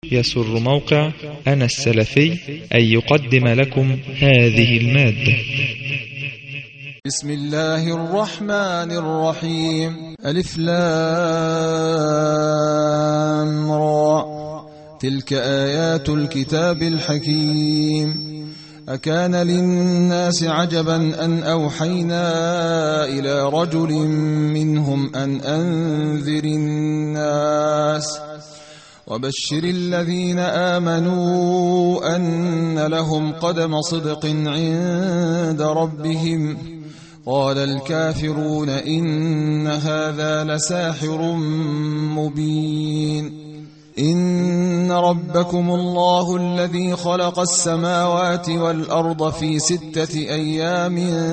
يسر موقع أنا السلفي أن يقدم لكم هذه المادة. بسم الله الرحمن الرحيم. ألف لام را، تلك آيات الكتاب الحكيم. أكان للناس عجبا أن أوحينا إلى رجل منهم أن أنذر الناس وبشر الذين آمنوا أن لهم قدم صدق عند ربهم. قال الكافرون إن هذا لساحر مبين. إن ربكم الله الذي خلق السماوات والأرض في 6 أيام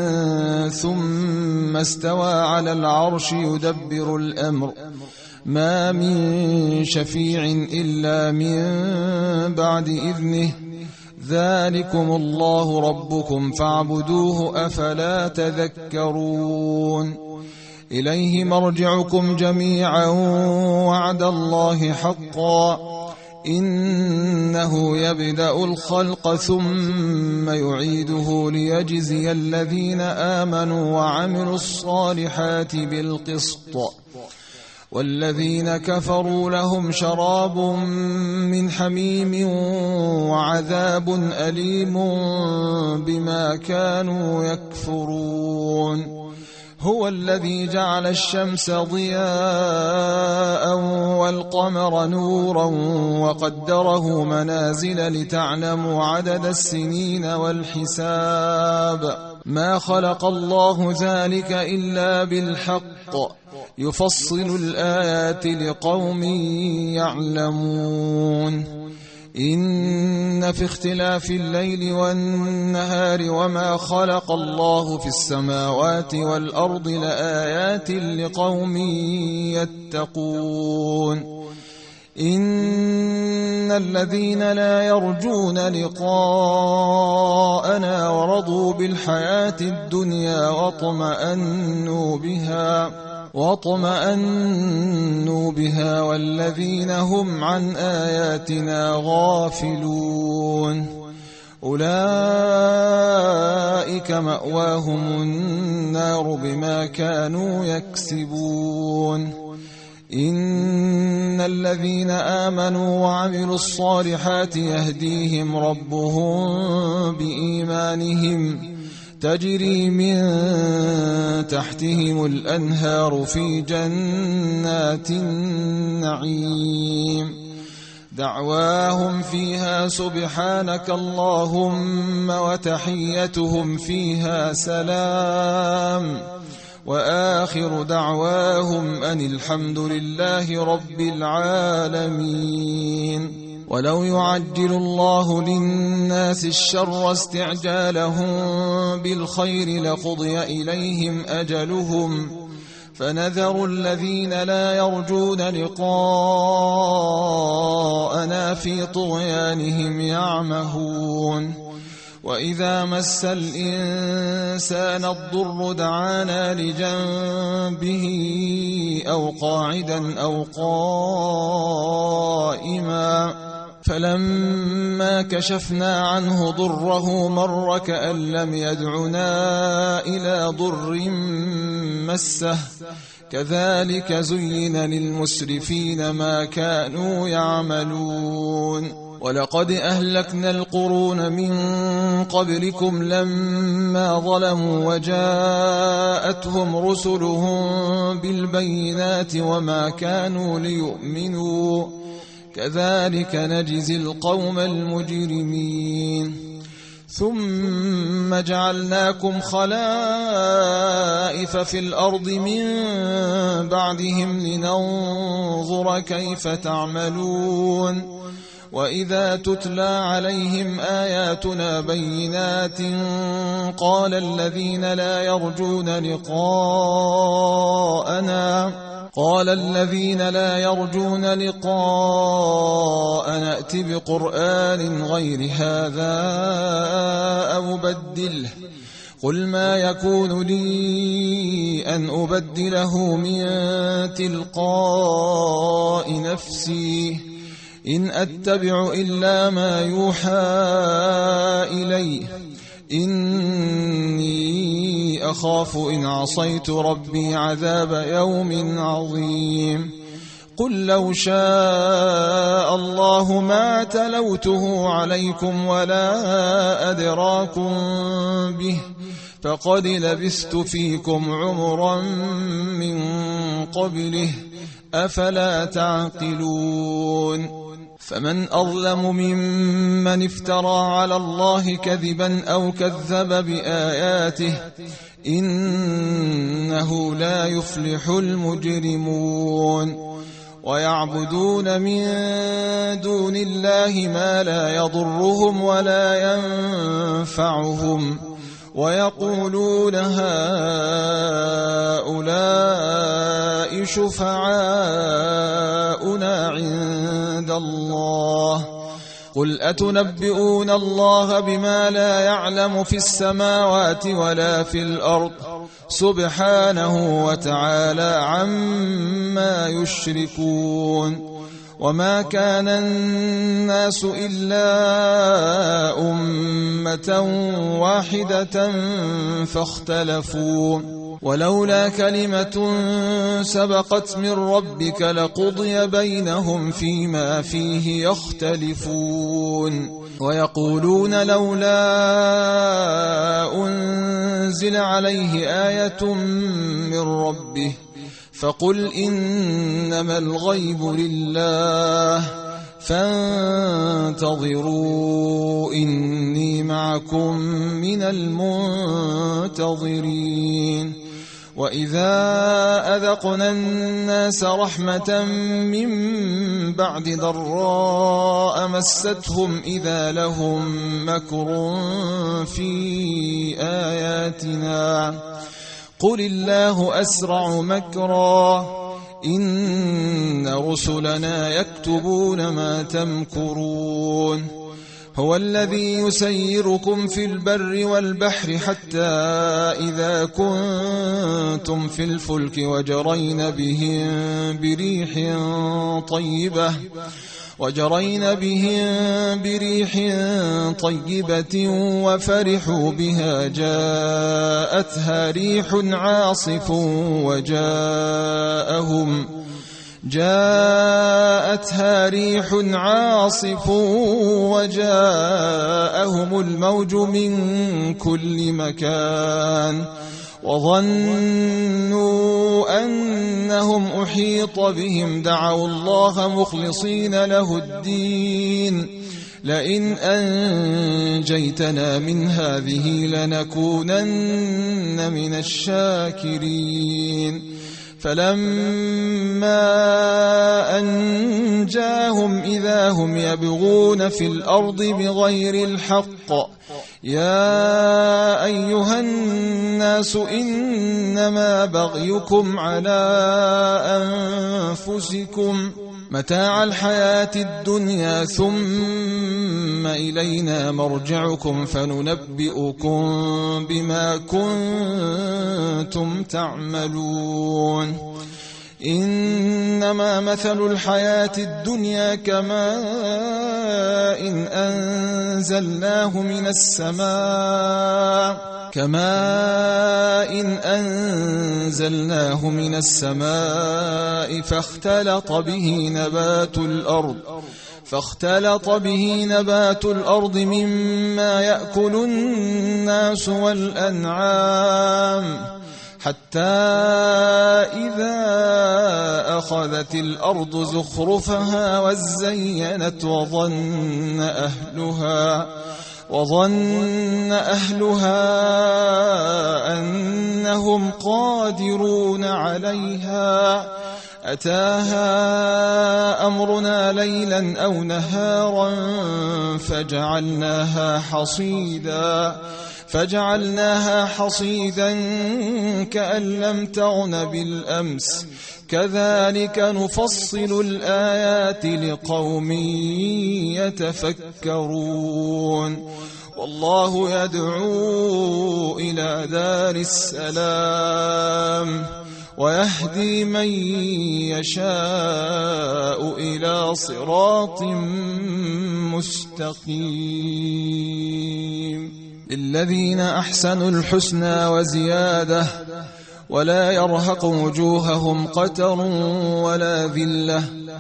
ثم استوى على العرش يدبر الأمر، ما من شفيع إلا من بعد إذنه. ذلكم الله ربكم فاعبدوه أفلا تذكرون. إليه مرجعكم جميعا وعد الله حقا، إنه يبدأ الخلق ثم يعيده ليجزي الذين آمنوا وعملوا الصالحات بالقسط، والذين كفروا لهم شراب من حميم وعذاب أليم بما كانوا يكفرون. هو الذي جعل الشمس ضياء والقمر نورا وقدره منازل لتعلموا عدد السنين والحساب. ما خلق الله ذلك إلا بالحق، يفصل الآيات لقوم يعلمون. إن في اختلاف الليل والنهار وما خلق الله في السماوات والأرض لآيات لقوم يتقون. إن الذين لا يرجون لقاءنا ورضوا بالحياة الدنيا واطمأنوا بها والذين هم عن آياتنا غافلون أولئك مأواهم النار بما كانوا يكسبون. إن الذين آمنوا وعملوا الصالحات يهديهم ربهم بإيمانهم، تجري من تحتهم الأنهار في جنات النعيم. دعواهم فيها سبحانك اللهم وتحيتهم فيها سلام، وآخر دعواهم أن الحمد لله رب العالمين. ولو يعجل الله للناس الشر استعجالهم بالخير لقضي إليهم أجلهم، فنذر الذين لا يرجون لقاءنا في طغيانهم يعمهون. وإذا مس الإنسان الضر دعانا لجنبه أو قاعدا أو قائما، فلما كشفنا عنه ضره مر كأن لم يدعنا إلى ضر مسه. كذلك زين للمسرفين ما كانوا يعملون. ولقد أهلكنا القرون من قبلكم لما ظلموا وجاءتهم رسلهم بالبينات وما كانوا ليؤمنوا، كذلك نجزي القوم المجرمين. ثم جعلناكم خلائف في الأرض من بعدهم لننظر كيف تعملون. وإذا تتلى عليهم آياتنا بينات قال الذين لا يرجون لقاءنا ائت بقرآن غير هذا أو بدله. قل ما يكون لي أن أبدله من تلقاء نفسي إن أتبع إلا ما يوحى إلي إني أخاف إن عصيت ربي عذاب يوم عظيم قل لو شاء الله ما تلوته عليكم ولا أدراكم به فقد لبثت فيكم عمرا من قبله أفلا تعقلون فمن أظلم ممن افترى على الله كذبا أو كذب بآياته إنه لا يفلح المجرمون ويعبدون من دون الله ما لا يضرهم ولا ينفعهم ويقولون هؤلاء شفعاؤنا عند الله قل أتنبئون الله بما لا يعلم في السماوات ولا في الأرض سبحانه وتعالى عما يشركون وما كان الناس إلا أمة واحدة فاختلفوا ولولا كلمة سبقت من ربك لقضي بينهم فيما فيه يختلفون ويقولون لولا أنزل عليه آية من ربه فقل إنما الغيب لله فانتظروا إني معكم من المنتظرين وإذا أذقنا الناس رحمة من بعد ضراء مستهم إذا لهم مكر في آياتنا قل الله أسرع مكرا إن رسلنا يكتبون ما تمكرون هو الذي يسيركم في البر والبحر حتى إذا كنتم في الفلك وجرين بهم بريح طيبة وفرحوا بها جاءتها ريح عاصف وجاءهم الموج من كل مكان وظنوا أنهم أحيط بهم دعوا الله مخلصين له الدين لئن أنجيتنا من هذه لنكونن من الشاكرين فلما أنجاهم إذا هم يبغون في الأرض بغير الحق يا أيها الناس إنما بغيكم على أنفسكم متاع الحياة الدنيا ثم إلينا مرجعكم فننبئكم بما كنتم تعملون إنما مثل الحياة الدنيا كماء أنزلناه من السماء فاختلط به نبات الأرض مما يأكل الناس والأنعام حتى إذا أخذت الأرض زخرفها وزينت وظن أهلها أنهم قادرون عليها أتاها أمرنا ليلا أو نهارا فجعلناها حصيدا كأن لم تغن بالأمس كذلك نفصل الآيات لقوم يتفكرون والله يدعو إلى دار السلام ويهدي من يشاء إلى صراط مستقيم. للذين أحسنوا الحسنى وزيادة ولا يرهق وجوههم قتر ولا ذلة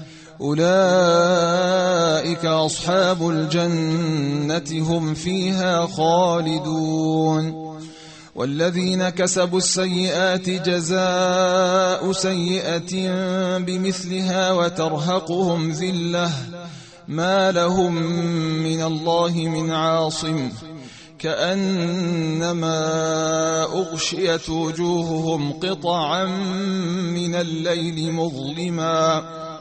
أولئك أصحاب الجنة هم فيها خالدون. والذين كسبوا السيئات جزاء سيئة بمثلها وترهقهم ذلة ما لهم من الله من عاصم كأنما أغشيت وجوههم قطعا من الليل مظلما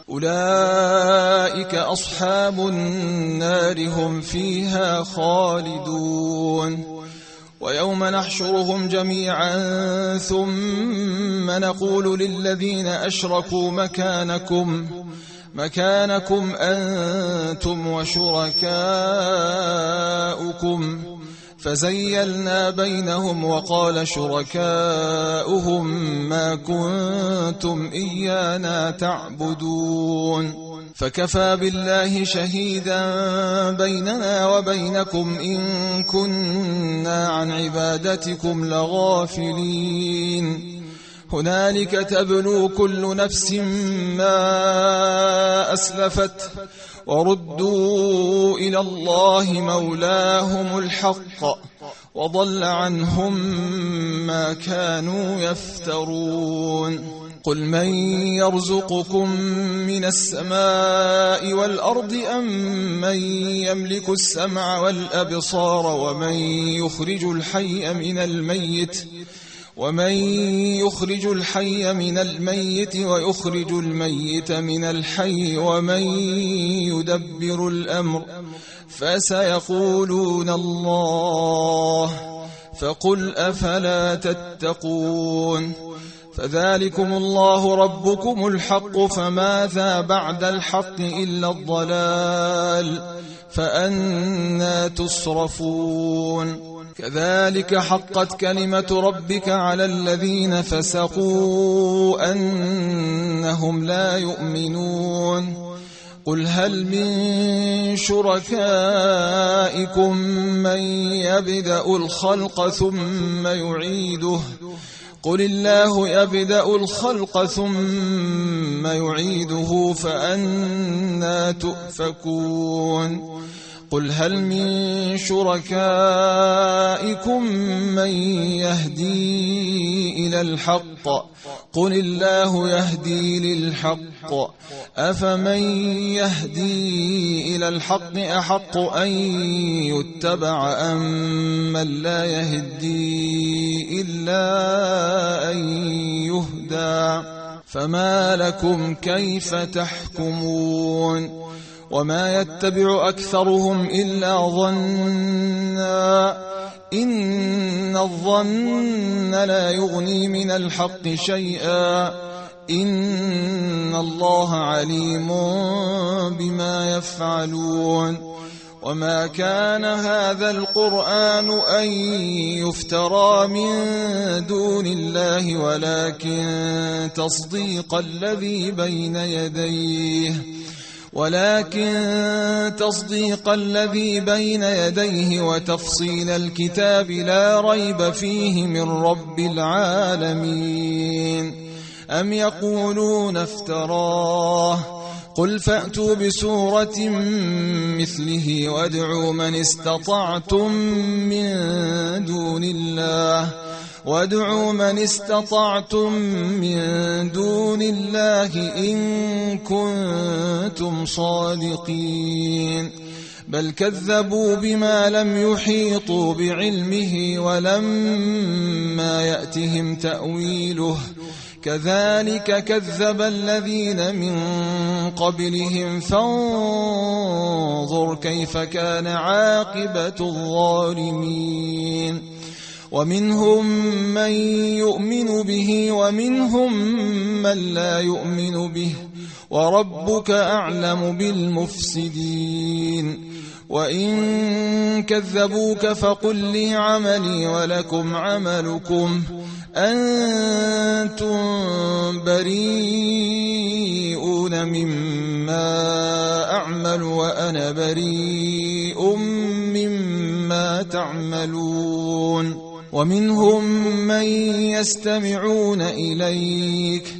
أولئك أصحاب النار هم فيها خالدون. ويوم نحشرهم جميعا ثم نقول للذين أشركوا مكانكم أنتم وشركاؤكم فزيلنا بينهم وقال شركاؤهم ما كنتم إيانا تعبدون فكفى بالله شهيدا بيننا وبينكم إن كنا عن عبادتكم لغافلين. هنالك تبلو كل نفس ما أسلفت وردوا إلى الله مولاهم الحق وضل عنهم ما كانوا يفترون. قل من يرزقكم من السماء والأرض أم من يملك السمع والأبصار ومن يخرج الحي من الميت ويخرج الميت من الحي ومن يدبر الأمر فسيقولون الله فقل أفلا تتقون. فذلكم الله ربكم الحق فماذا بعد الحق إلا الضلال فأنى تصرفون. كذلك حقت كلمة ربك على الذين فسقوا أنهم لا يؤمنون. قل هل من شركائكم من يبدأ الخلق ثم يعيده قل الله يبدأ الخلق ثم يعيده فأنى تؤفكون. قل هل من شركائكم من يهدي إلى الحق قل الله يهدي للحق أفمن يهدي إلى الحق أحق أن يتبع أم من لا يهدي إلا أن يهدى فما لكم كيف تحكمون. وما يتبع أكثرهم إلا ظنا إن الظن لا يغني من الحق شيئا إن الله عليم بما يفعلون. وما كان هذا القرآن أن يفترى من دون الله ولكن تصديق الذي بين يديه وتفصيل الكتاب لا ريب فيه من رب العالمين. أم يقولون افتراه قل فأتوا بسورة مثله وادعوا من استطعتم من دون الله إن كنتم صادقين. بل كذبوا بما لم يحيطوا بعلمه ولما يأتهم تأويله كذلك كذب الذين من قبلهم فانظر كيف كان عاقبة الظالمين. ومنهم من يؤمن به ومنهم من لا يؤمن به وربك أعلم بالمفسدين. وإن كذبوك فقل لي عملي ولكم عملكم أنتم بريئون مما أعمل وأنا بريء مما تعملون ومنهم من يستمعون إليك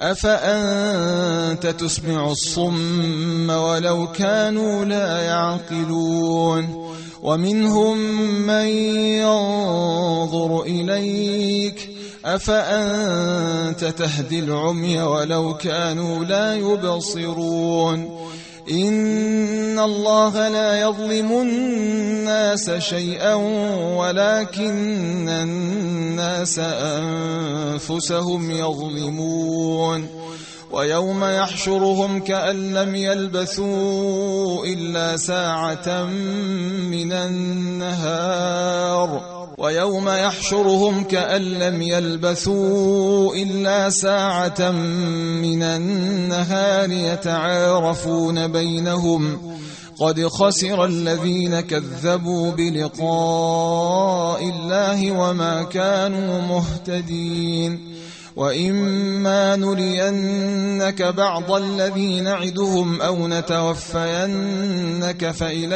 أفأنت تسمع الصم ولو كانوا لا يعقلون ومنهم من ينظر إليك أفأنت تهدي العمي ولو كانوا لا يبصرون إن الله لا يظلم الناس شيئا ولكن الناس أنفسهم يظلمون ويوم يحشرهم كأن لم يلبثوا إلا ساعة من النهار ويوم يحشرهم كأن لم يلبثوا إلا ساعة من النهار يتعارفون بينهم قد خسر الذين كذبوا بلقاء الله وما كانوا مهتدين وإما نرينك بعض الذي نعدهم أو نتوفينك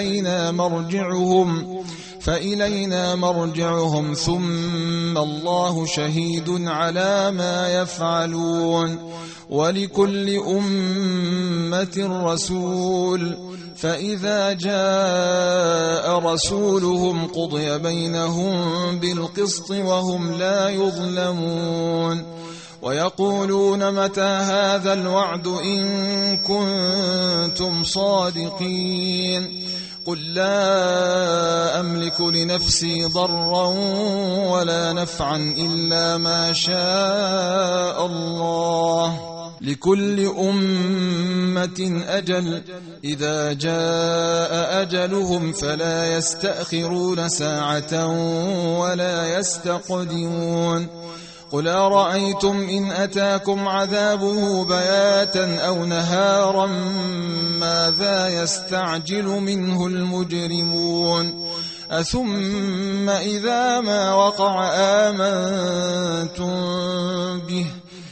فإلينا مرجعهم ثم الله شهيد على ما يفعلون ولكل أمة رسول فإذا جاء رسولهم قضي بينهم بالقسط وهم لا يظلمون ويقولون متى هذا الوعد إن كنتم صادقين قل لا أملك لنفسي ضرا ولا نفعا إلا ما شاء الله لكل أمة أجل إذا جاء أجلهم فلا يستأخرون ساعة ولا يستقدمون قل أرأيتم إن أتاكم عذابه بياتا أو نهارا ماذا يستعجل منه المجرمون أثم إذا ما وقع آمنتم به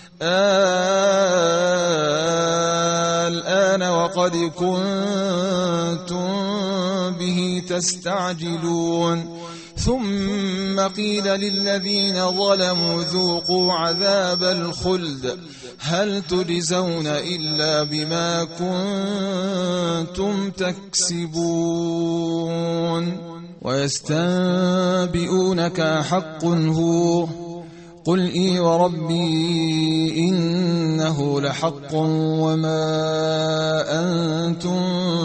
الآن وقد كنتم به تستعجلون ثم قيل للذين ظلموا ذوقوا عذاب الخلد هل تجزون إلا بما كنتم تكسبون ويستنبئونك حق هو قل إي وربي إنه لحق وما أنتم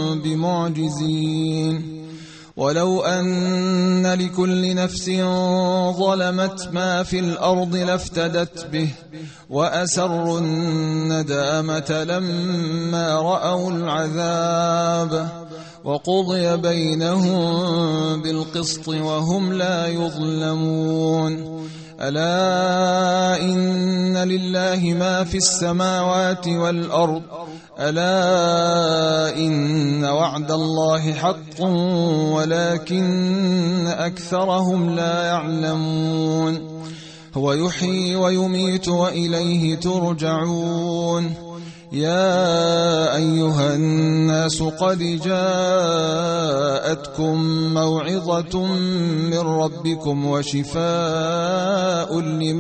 بمعجزين ولو أن لكل نفس ظلمت ما في الأرض لافتدت به وأسروا الندامة لما رأوا العذاب وقضي بينهم بالقسط وهم لا يظلمون ألا إن لله ما في السماوات والأرض ألا إن وعد الله حق ولكن أكثرهم لا يعلمون هو يحيي ويميت وإليه ترجعون يا أيها الناس قد جاءتكم موعظة من ربكم وشفاء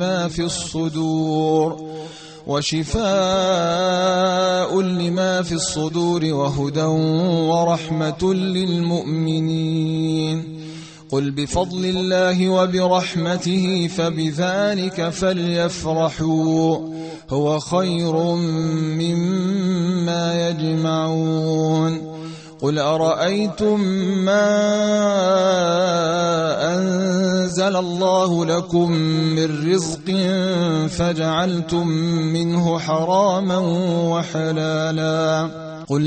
لما في الصدور وهدى ورحمة للمؤمنين قل بفضل الله وبرحمته فبذلك فليفرحوا هو خير مما يجمعون قل أرأيتم ما أنزل الله لكم من رزق فجعلتم منه حراما وحلالا قل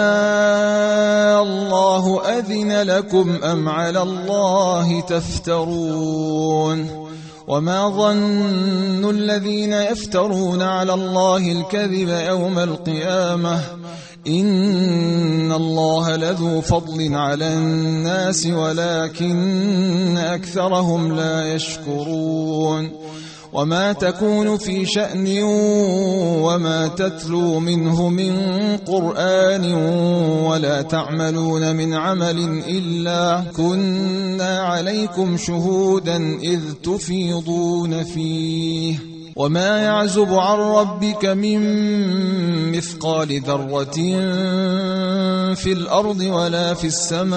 الله أذن لكم أم على الله تفترون وما ظن الذين يفترون على الله الكذب يوم القيامة إن الله لذو فضل على الناس ولكن أكثرهم لا يشكرون وما تكون في شأن وما تتلو منه من قرآن ولا تعملون من عمل إلا كنا عليكم شهودا إذ تفيضون فيه وما يعزب عن ربك من مثقال ذرة في الأرض ولا في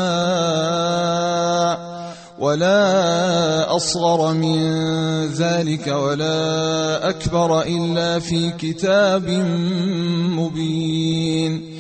السماء ولا أصغر من ذلك ولا أكبر إلا في كتاب مبين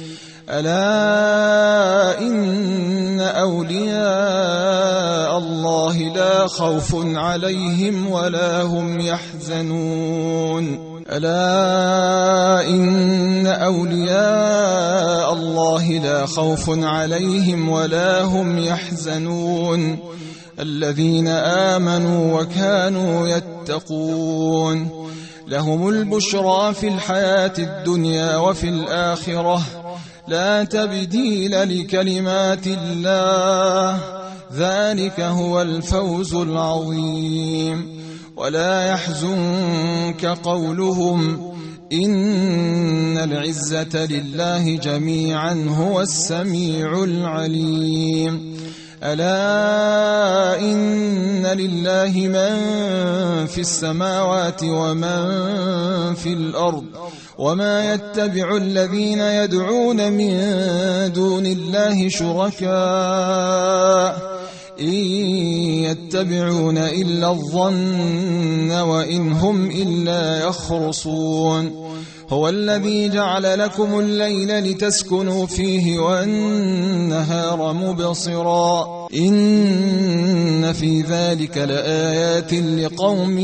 ألا إن أولياء الله لا خوف عليهم ولا هم يحزنون ألا إن أولياء الله لا خوف عليهم ولا هم يحزنون الذين آمنوا وكانوا يتقون لهم البشرى في الحياة الدنيا وفي الآخرة لا تبديل لكلمات الله ذلك هو الفوز العظيم ولا يحزنك قولهم إن العزة لله جميعا هو السميع العليم ألا إن لله من في السماوات ومن في الأرض وما يتبع الذين يدعون من دون الله شركاء إن يتبعون إلا الظن وإن هم إلا يخرصون هو الذي جعل لكم الليل لتسكنوا فيه والنهار مبصرا إن في ذلك لآيات لقوم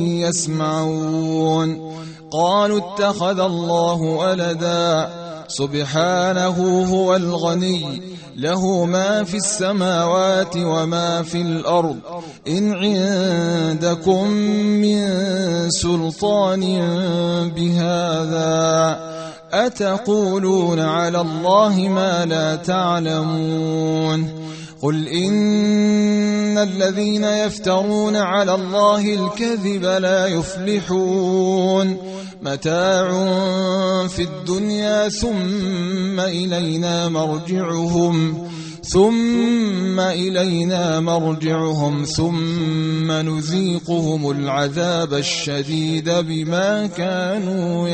يسمعون قالوا اتخذ الله ولدا سبحانه هو الغني له ما في السماوات وما في الأرض إن عندكم من سلطان بهذا أتقولون على الله ما لا تعلمون قل إن الذين يفترون على الله الكذب لا يفلحون متاع في الدنيا ثم إلينا مرجعهم ثم نذيقهم العذاب الشديد بما كانوا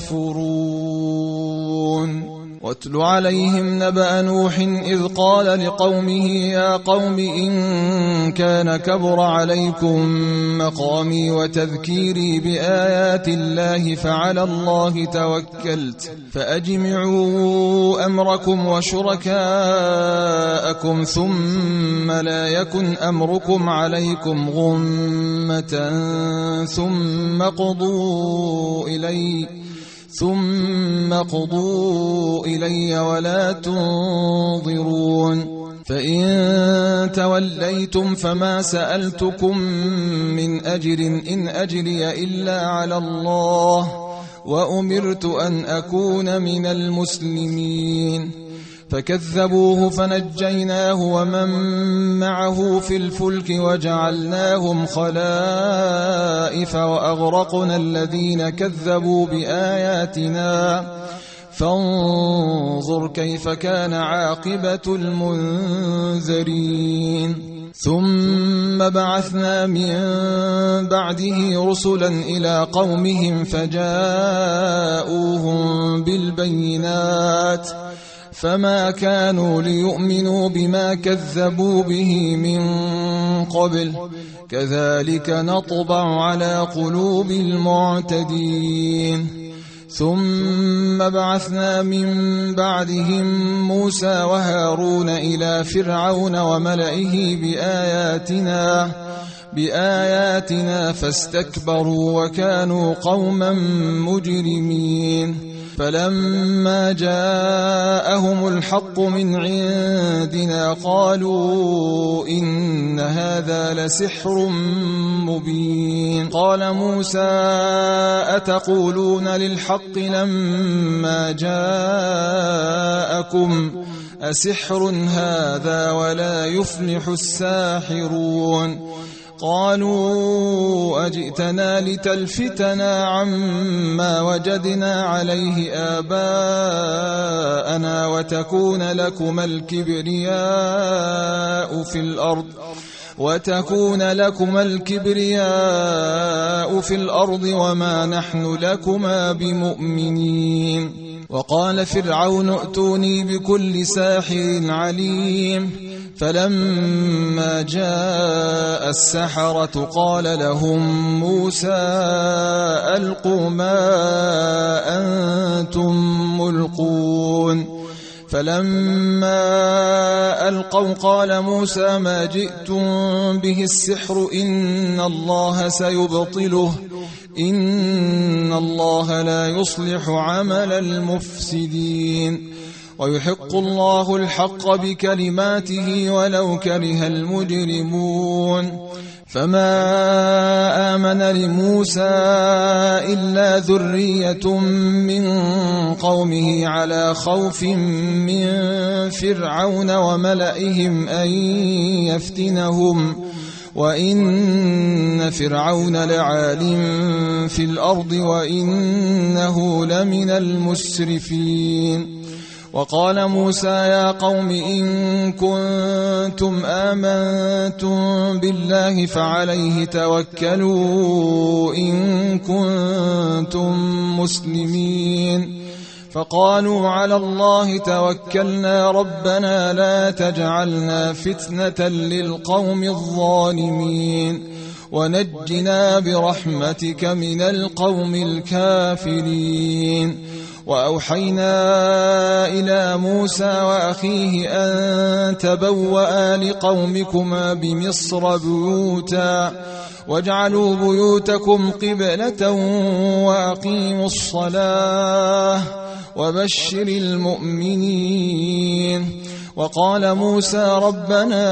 يكفرون واتل عليهم نبأ نوح إذ قال لقومه يا قوم إن كان كبر عليكم مقامي وتذكيري بآيات الله فعلى الله توكلت فأجمعوا أمركم وشركاءكم ثم لا يكن أمركم عليكم غمة ثم قضوا إلي ولا تنظرون فإن توليتم فما سألتكم من أجر إن أجري إلا على الله وأمرت أن أكون من المسلمين فكذبوه فنجيناه ومن معه في الفلك وجعلناهم خلائف وأغرقنا الذين كذبوا بآياتنا فانظر كيف كان عاقبة المنذرين ثم بعثنا من بعده رسلا إلى قومهم فجاءوهم بالبينات فما كانوا ليؤمنوا بما كذبوا به من قبل كذلك نطبع على قلوب المعتدين ثم بعثنا من بعدهم موسى وهارون إلى فرعون وملئه بآياتنا فاستكبروا وكانوا قوما مجرمين فلما جاءهم الحق من عندنا قالوا إن هذا لسحر مبين. قال موسى أتقولون للحق لما جاءكم أسحر هذا ولا يفلح الساحرون. قالوا أجئتنا لتلفتنا عما وجدنا عليه آباءنا وتكون لكما الكبرياء في الأرض وما نحن لكما بمؤمنين. وقال فرعون ائتوني بكل ساحر عليم. فلما جاء السحرة قال لهم موسى ألقوا ما أنتم ملقون. فلما ألقوا قال موسى ما جئتم به السحر إن الله سيبطله إن الله لا يصلح عمل المفسدين ويحق الله الحق بكلماته ولو كره المجرمون. فما آمن لموسى إلا ذرية من قومه على خوف من فرعون وملئهم أن يفتنهم وإن فرعون لعال في الأرض وإنه لمن المسرفين. وقال موسى يا قوم إن كنتم آمنتم بالله فعليه توكلوا إن كنتم مسلمين. فقالوا على الله توكلنا ربنا لا تجعلنا فتنة للقوم الظالمين ونجنا برحمتك من القوم الكافرين. وأوحينا إلى موسى وأخيه أن تبوأ لقومكما بمصر بيوتا واجعلوا بيوتكم قبلة وأقيموا الصلاة وبشر المؤمنين. وقال موسى ربنا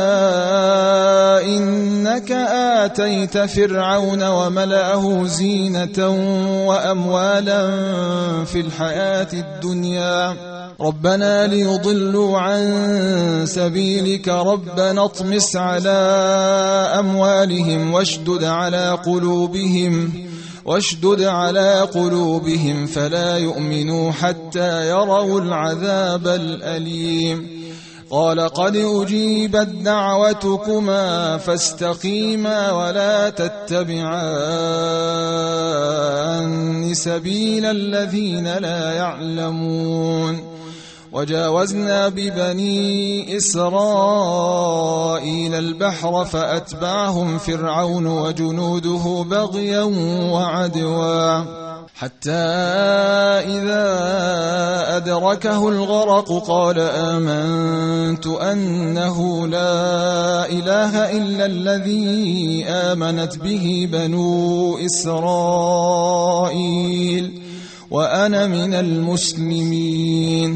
إنك آتيت فرعون وملأه زينة وأموالا في الحياة الدنيا ربنا ليضلوا عن سبيلك ربنا اطمس على أموالهم واشدد على قلوبهم فلا يؤمنوا حتى يروا العذاب الأليم. قال قد أجيبت دعوتكما فاستقيما ولا تتبعان سبيل الذين لا يعلمون. وجاوزنا ببني إسرائيل البحر فأتبعهم فرعون وجنوده بغيا وعدوا حتى إذا أدركه الغرق قال آمنت أنه لا إله إلا الذي آمنت به بنو إسرائيل وأنا من المسلمين.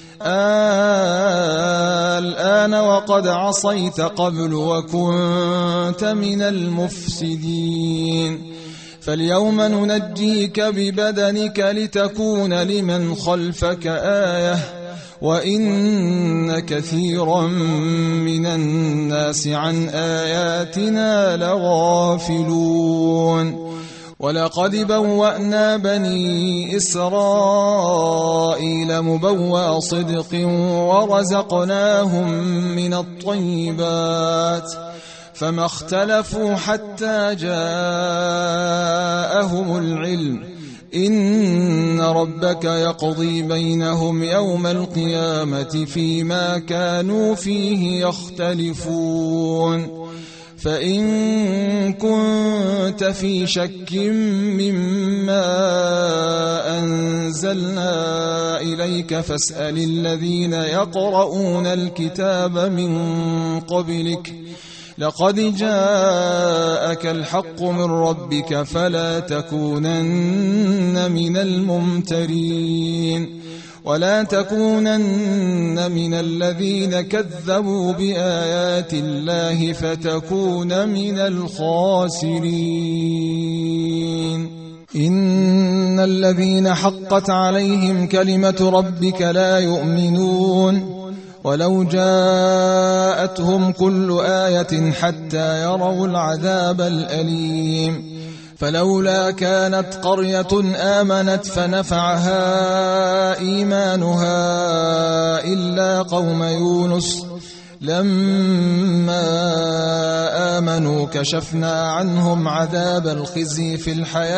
الآن وقد عصيت قبل وكنت من المفسدين فاليوم ننجيك ببدنك لتكون لمن خلفك آية وإن كثيرا من الناس عن آياتنا لغافلون. ولقد بوأنا بني إسرائيل مبوأ صدق ورزقناهم من الطيبات فما اختلفوا حتى جاءهم العلم إن ربك يقضي بينهم يوم القيامة فيما كانوا فيه يختلفون. فإن كنت في شك مما أنزلنا إليك فاسأل الذين يقرؤون الكتاب من قبلك لقد جاءك الحق من ربك فلا تكونن من الممترين ولا تكونن من الذين كذبوا بآيات الله فتكون من الخاسرين إن الذين حقت عليهم كلمة ربك لا يؤمنون ولو جاءتهم كل آية حتى يروا العذاب الأليم فلولا كانت قرية آمنت فنفعها إيمانها إلا قوم يونس لما آمنوا كشفنا عنهم عذاب الخزي في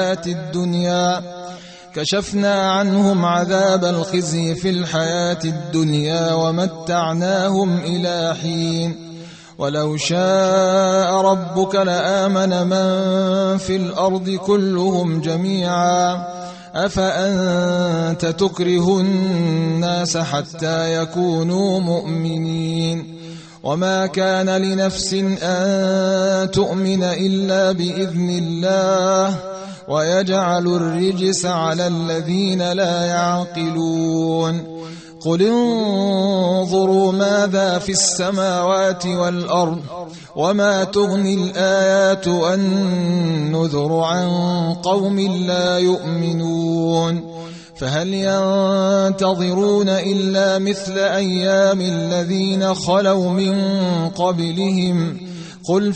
الحياة الدنيا ومتعناهم إلى حين ولو شاء ربك لآمن من في الأرض كلهم جميعا أفأنت تكره الناس حتى يكونوا مؤمنين وما كان لنفس أن تؤمن إلا بإذن الله ويجعل الرجس على الذين لا يعقلون قل انظروا ماذا في السماوات والأرض وما تغني الآيات والنذر عن قوم لا يؤمنون فهل ينتظرون إلا مثل أيام الذين خلوا من قبلهم قل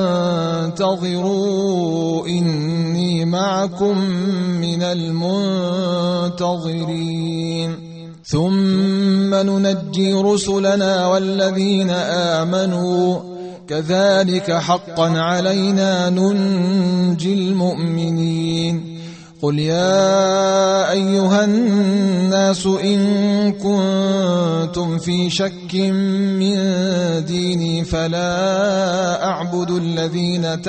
فانتظروا إني معكم من المنتظرين ثم ننجي رسلنا والذين آمنوا كذلك حقا علينا ننجي المؤمنين قل يا أيها الناس إن كنتم في شك من ديني فلا أعبد الذين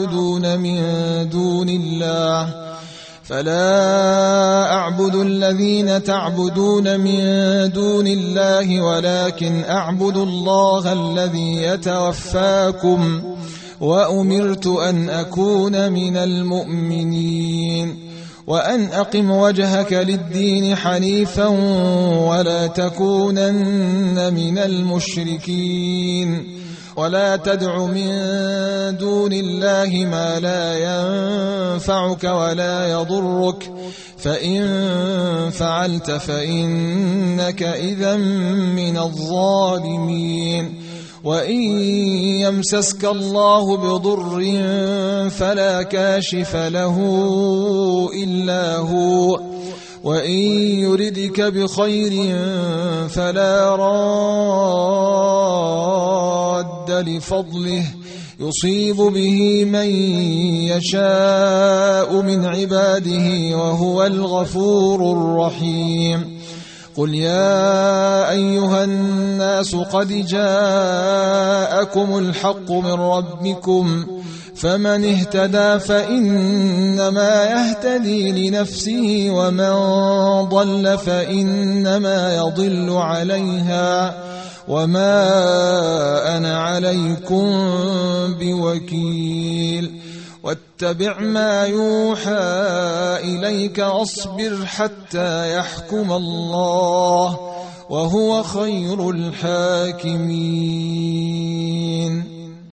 تعبدون من دون الله ولكن أعبد الله الذي يتوفاكم وأمرت أن أكون من المؤمنين وأن أقم وجهك للدين حنيفا ولا تكونن من المشركين ولا تدع من دون الله ما لا ينفعك ولا يضرك فإن فعلت فإنك إذا من الظالمين وإن يمسسك الله بضر فلا كاشف له إلا هو وإن يردك بخير فلا راد لفضله يصيب به من يشاء من عباده وهو الغفور الرحيم قل يا أيها الناس قد جاءكم الحق من ربكم فمن اهتدى فإنما يهتدي لنفسه ومن ضل فإنما يضل عليها وما أنا عليكم بوكيل واتبع ما يوحى إليك واصبر حتى يحكم الله وهو خير الحاكمين